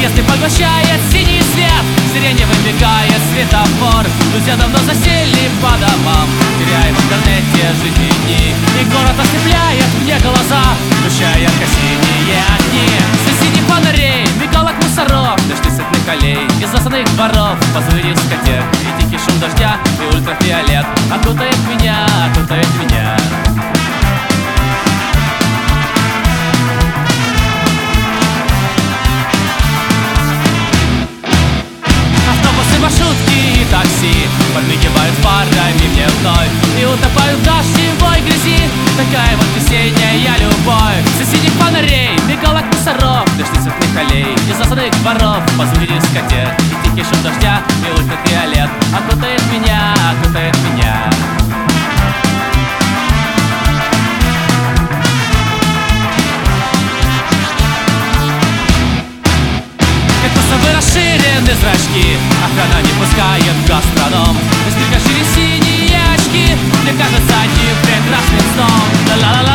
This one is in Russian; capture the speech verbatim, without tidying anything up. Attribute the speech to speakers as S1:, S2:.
S1: Если поглощает синий свет, сиреневый мигает светофор. Друзья давно засели по домам, теряя в интернете жизни дни. И город ослепляет мне глаза, включая ярко-синие огни. Свет фонарей, мигалок мусоров, дожди цветных аллей из засанных дворов, позывы дискотек и тихий шум дождя и ультрафиолет окутает меня, окутает меня. Маршрутки и такси подмигивают фарами мне вновь и утопают в дождевой грязи. Такая вот весенняя любовь. С синих фонарей, мигалок мусоров, дожди цветных аллей из засанных дворов, позвуки дискотек и тихий шум дождя и ультрафиолет окутает меня, окутает меня. Расширены зрачки, охрана не пускает в гастроном. Несколько через синие очки, мне кажется, одним прекрасным сном. Ла-ла-ла.